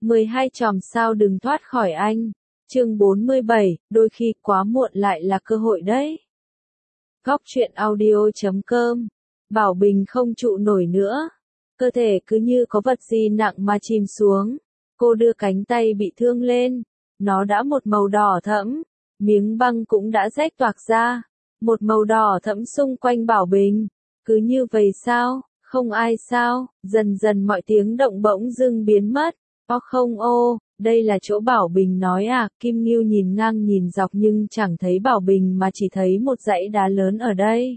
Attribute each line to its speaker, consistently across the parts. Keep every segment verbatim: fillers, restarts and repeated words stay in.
Speaker 1: mười hai chòm sao đừng thoát khỏi anh. Chương bốn mươi bảy, đôi khi quá muộn lại là cơ hội đấy. Góc truyện audio chấm com. Bảo Bình không trụ nổi nữa. Cơ thể cứ như có vật gì nặng mà chìm xuống. Cô đưa cánh tay bị thương lên. Nó đã một màu đỏ thẫm. Miếng băng cũng đã rách toạc ra. Một màu đỏ thẫm xung quanh Bảo Bình. Cứ như vậy sao? Không ai sao? Dần dần mọi tiếng động bỗng dưng biến mất. Ô không ô, đây là chỗ Bảo Bình nói à? Kim Ngưu nhìn ngang nhìn dọc nhưng chẳng thấy Bảo Bình mà chỉ thấy một dãy đá lớn ở đây.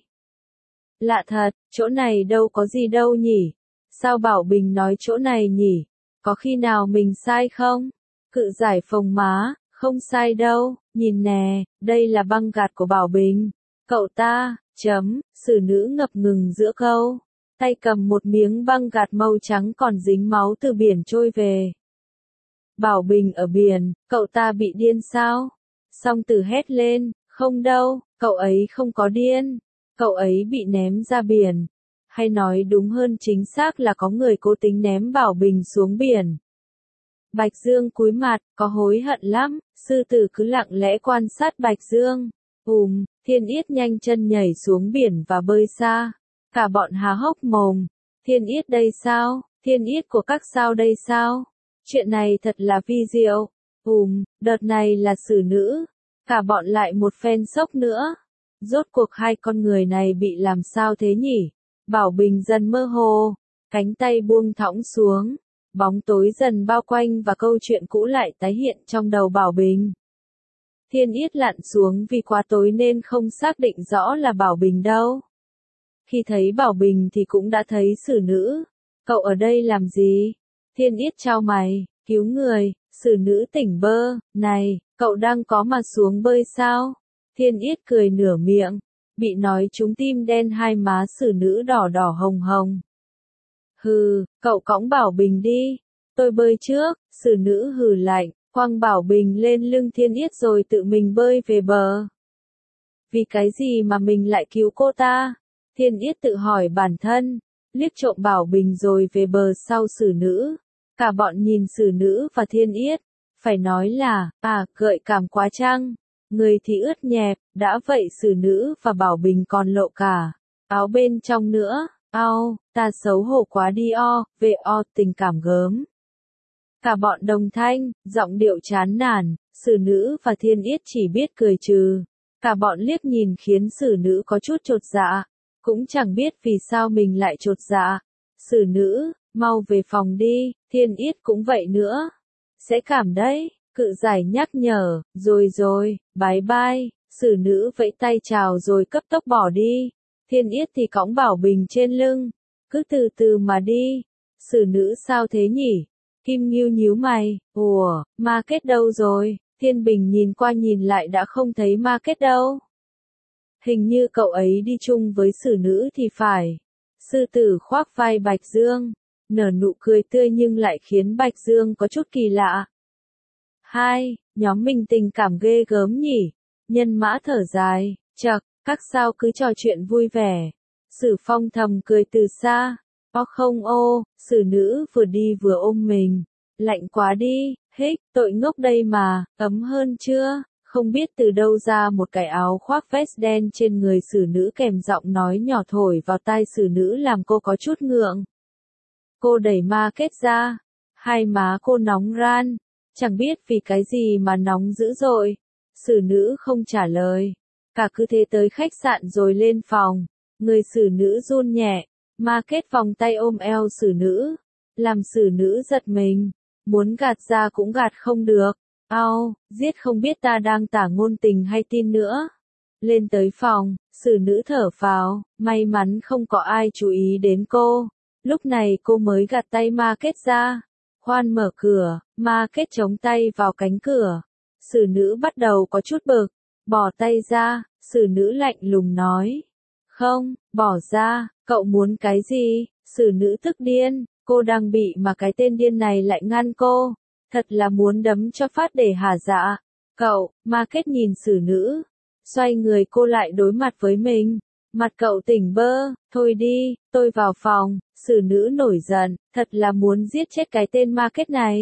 Speaker 1: Lạ thật, chỗ này đâu có gì đâu nhỉ? Sao Bảo Bình nói chỗ này nhỉ? Có khi nào mình sai không? Cự giải phồng má, không sai đâu, nhìn nè, đây là băng gạt của Bảo Bình. Cậu ta, chấm, xử nữ ngập ngừng giữa câu. Tay cầm một miếng băng gạt màu trắng còn dính máu từ biển trôi về. Bảo Bình ở biển, cậu ta bị điên sao? Song Tử hét lên, không đâu, cậu ấy không có điên. Cậu ấy bị ném ra biển. Hay nói đúng hơn chính xác là có người cố tình ném Bảo Bình xuống biển. Bạch Dương cúi mặt, có hối hận lắm, sư tử cứ lặng lẽ quan sát Bạch Dương. Ùm, Thiên Yết nhanh chân nhảy xuống biển và bơi xa. Cả bọn há hốc mồm. Thiên Yết đây sao? Thiên Yết của các sao đây sao? Chuyện này thật là vi diệu. Ùm, đợt này là xử nữ. Cả bọn lại một phen sốc nữa. Rốt cuộc hai con người này bị làm sao thế nhỉ? Bảo Bình dần mơ hồ. Cánh tay buông thõng xuống. Bóng tối dần bao quanh và câu chuyện cũ lại tái hiện trong đầu Bảo Bình. Thiên Yết lặn xuống vì quá tối nên không xác định rõ là Bảo Bình đâu. Khi thấy Bảo Bình thì cũng đã thấy xử nữ. Cậu ở đây làm gì? Thiên Yết chau mày, cứu người, xử nữ tỉnh bơ, này, cậu đang có mà xuống bơi sao? Thiên Yết cười nửa miệng, bị nói trúng tim đen hai má xử nữ đỏ đỏ hồng hồng. Hừ, cậu cõng Bảo Bình đi, tôi bơi trước, xử nữ hừ lạnh, quăng Bảo Bình lên lưng Thiên Yết rồi tự mình bơi về bờ. Vì cái gì mà mình lại cứu cô ta? Thiên Yết tự hỏi bản thân, liếc trộm Bảo Bình rồi về bờ sau xử nữ. Cả bọn nhìn xử nữ và Thiên Yết, phải nói là, à, gợi cảm quá chăng? Người thì ướt nhẹp, đã vậy xử nữ và Bảo Bình còn lộ cả áo bên trong nữa. Ao, ta xấu hổ quá đi o, về o, tình cảm gớm. Cả bọn đồng thanh, giọng điệu chán nản, xử nữ và Thiên Yết chỉ biết cười trừ. Cả bọn liếc nhìn khiến xử nữ có chút chột dạ. Cũng chẳng biết vì sao mình lại chột dạ. Xử nữ, mau về phòng đi, Thiên Yết cũng vậy nữa. Sẽ cảm đấy, cự giải nhắc nhở, rồi rồi, bye bye, xử nữ vẫy tay chào rồi cấp tốc bỏ đi. Thiên Yết thì cõng Bảo Bình trên lưng, cứ từ từ mà đi. Xử nữ sao thế nhỉ? Kim Ngưu nhíu mày, ủa, ma kết đâu rồi? Thiên Bình nhìn qua nhìn lại đã không thấy ma kết đâu. Hình như cậu ấy đi chung với xử nữ thì phải. Sư tử khoác vai Bạch Dương, nở nụ cười tươi nhưng lại khiến Bạch Dương có chút kỳ lạ. Hai, nhóm mình tình cảm ghê gớm nhỉ? Nhân Mã thở dài, chậc, các sao cứ trò chuyện vui vẻ. Sử Phong thầm cười từ xa. Ô không ô, xử nữ vừa đi vừa ôm mình. Lạnh quá đi, hích, tội ngốc đây mà, ấm hơn chưa? Không biết từ đâu ra một cái áo khoác vest đen trên người xử nữ kèm giọng nói nhỏ thổi vào tai xử nữ làm cô có chút ngượng. Cô đẩy ma kết ra. Hai má cô nóng ran. Chẳng biết vì cái gì mà nóng dữ dội. Xử nữ không trả lời. Cả cứ thế tới khách sạn rồi lên phòng. Người xử nữ run nhẹ. Ma kết vòng tay ôm eo xử nữ. Làm xử nữ giật mình. Muốn gạt ra cũng gạt không được. Ao, giết không biết ta đang tả ngôn tình hay tin nữa. Lên tới phòng, xử nữ thở phào, may mắn không có ai chú ý đến cô. Lúc này cô mới gạt tay ma kết ra. Khoan mở cửa, ma kết chống tay vào cánh cửa. Xử nữ bắt đầu có chút bực, bỏ tay ra, xử nữ lạnh lùng nói. Không, bỏ ra, cậu muốn cái gì? Xử nữ tức điên, cô đang bị mà cái tên điên này lại ngăn cô. Thật là muốn đấm cho phát để hả dạ. Cậu, ma kết nhìn xử nữ. Xoay người cô lại đối mặt với mình. Mặt cậu tỉnh bơ, thôi đi, tôi vào phòng. Xử nữ nổi giận, thật là muốn giết chết cái tên ma kết này.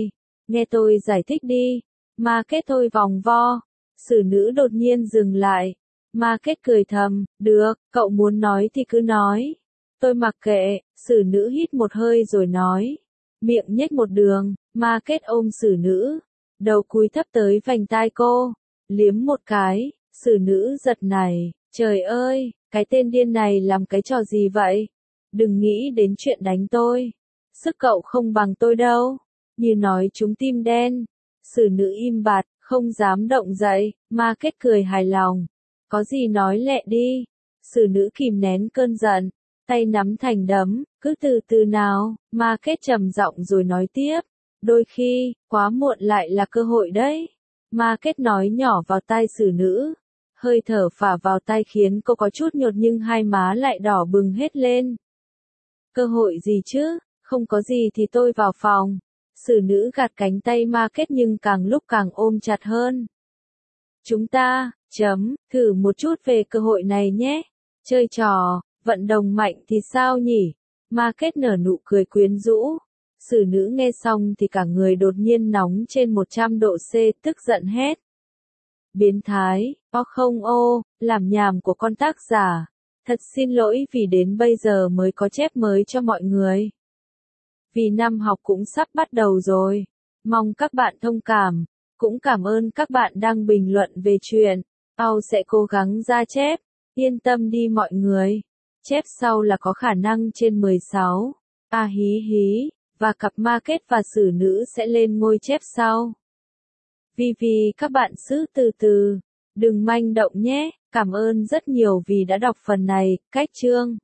Speaker 1: nghe tôi giải thích đi. Ma Kết thôi vòng vo. Xử nữ đột nhiên dừng lại. Ma Kết cười thầm, được, cậu muốn nói thì cứ nói. Tôi mặc kệ, xử nữ hít một hơi rồi nói. Miệng nhếch một đường, Ma Kết ôm xử nữ. Đầu cúi thấp tới vành tai cô. Liếm một cái, xử nữ giật nảy. Trời ơi, cái tên điên này làm cái trò gì vậy? Đừng nghĩ đến chuyện đánh tôi. Sức cậu không bằng tôi đâu. Như nói trúng tim đen. Xử nữ im bặt, không dám động dậy. Ma Kết cười hài lòng. Có gì nói lẹ đi. Xử nữ kìm nén cơn giận. Tay nắm thành đấm, cứ từ từ nào. Ma Kết trầm giọng rồi nói tiếp. Đôi khi, quá muộn lại là cơ hội đấy. Ma Kết nói nhỏ vào tai xử nữ. Hơi thở phả vào tai khiến cô có chút nhột nhưng hai má lại đỏ bừng hết lên. Cơ hội gì chứ, không có gì thì tôi vào phòng. Xử nữ gạt cánh tay Ma Kết nhưng càng lúc càng ôm chặt hơn. Chúng ta, chấm, thử một chút về cơ hội này nhé. Chơi trò, vận động mạnh thì sao nhỉ? Ma Kết nở nụ cười quyến rũ. Xử nữ nghe xong thì cả người đột nhiên nóng trên một trăm độ C, tức giận hét. Biến thái, o không ô, làm nhảm của con tác giả. Thật xin lỗi vì đến bây giờ mới có chép mới cho mọi người. Vì năm học cũng sắp bắt đầu rồi. Mong các bạn thông cảm. Cũng cảm ơn các bạn đang bình luận về chuyện. Ao sẽ cố gắng ra chép. Yên tâm đi mọi người. Chép sau là có khả năng trên mười sáu. À hí hí. Và cặp Ma Kết và xử nữ sẽ lên ngôi chép sau. Vì vì các bạn giữ từ từ. Đừng manh động nhé. Cảm ơn rất nhiều vì đã đọc phần này. Cách chương.